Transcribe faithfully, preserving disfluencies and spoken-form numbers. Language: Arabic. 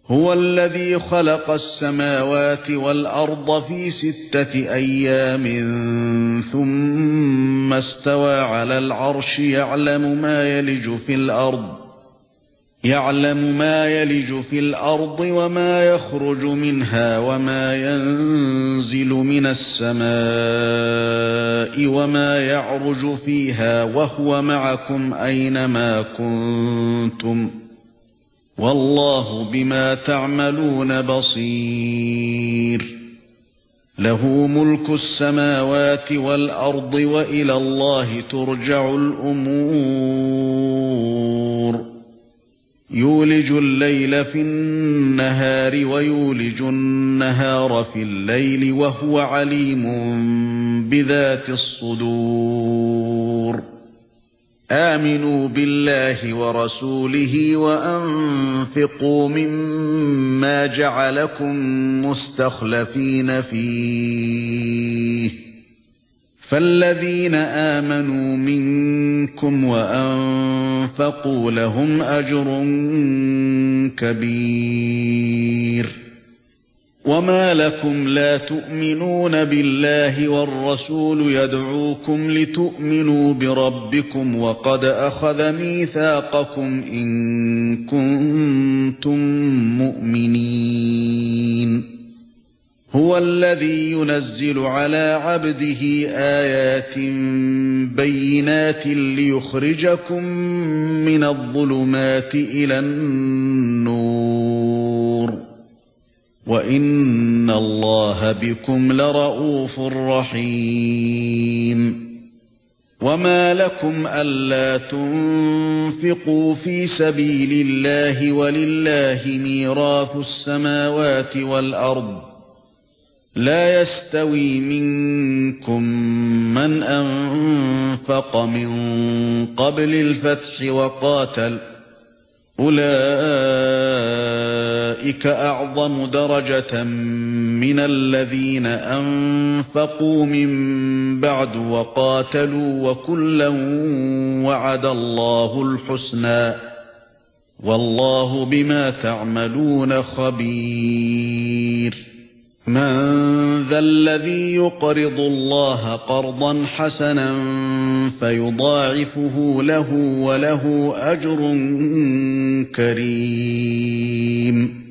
هُوَ الَّذِي خَلَقَ السَّمَاوَاتِ وَالْأَرْضَ فِي سِتَّةِ أَيَّامٍ ثُمَّ اسْتَوَى عَلَى الْعَرْشِ يَعْلَمُ مَا يَلِجُ فِي الْأَرْضِ يَعْلَمُ مَا يَلِجُ فِي الْأَرْضِ وَمَا يَخْرُجُ مِنْهَا وَمَا يَنزِلُ مِنَ السَّمَاءِ وَمَا يَعْرُجُ فِيهَا وَهُوَ مَعَكُمْ أَيْنَمَا كُنتُمْ وَاللَّهُ بِمَا تَعْمَلُونَ بَصِيرٌ لَهُ مُلْكُ السَّمَاوَاتِ وَالْأَرْضِ وَإِلَى اللَّهِ تُرْجَعُ الْأُمُورُ يُولِجُ اللَّيْلَ فِي النَّهَارِ وَيُولِجُ النَّهَارَ فِي اللَّيْلِ وَهُوَ عَلِيمٌ بِذَاتِ الصُّدُورِ آمِنُوا بِاللَّهِ وَرَسُولِهِ وَأَنفِقُوا مِمَّا جَعَلَكُم مُّسْتَخْلَفِينَ فِيهِ فَالَّذِينَ آمَنُوا مِنكُمْ وَأَنفَقُوا لَهُمْ أَجْرٌ كَبِيرٌ وَمَا لَكُمْ لَا تُؤْمِنُونَ بِاللَّهِ وَالرَّسُولُ يَدْعُوكُمْ لِتُؤْمِنُوا بِرَبِّكُمْ وَقَدْ أَخَذَ مِيثَاقَكُمْ إِن كُنتُم مُّؤْمِنِينَ هُوَ الَّذِي يُنَزِّلُ عَلَى عَبْدِهِ آيَاتٍ بَيِّنَاتٍ لِيُخْرِجَكُم مِّنَ الظُّلُمَاتِ إِلَى النُّورِ وَإِنَّ اللَّهَ بِكُمْ لَرَءُوفٌ رَحِيمٌ وَمَا لَكُمْ أَلَّا تُنفِقُوا فِي سَبِيلِ اللَّهِ وَلِلَّهِ مِيرَاثُ السَّمَاوَاتِ وَالْأَرْضِ لا يستوي منكم من أنفق من قبل الفتح وقاتل أولئك أعظم درجة من الذين أنفقوا من بعد وقاتلوا وكلا وعد الله الحسنى والله بما تعملون خبير مَنْ ذَا الَّذِي يُقْرِضُ اللَّهَ قَرْضًا حَسَنًا فَيُضَاعِفُهُ لَهُ وَلَهُ أَجْرٌ كَرِيمٌ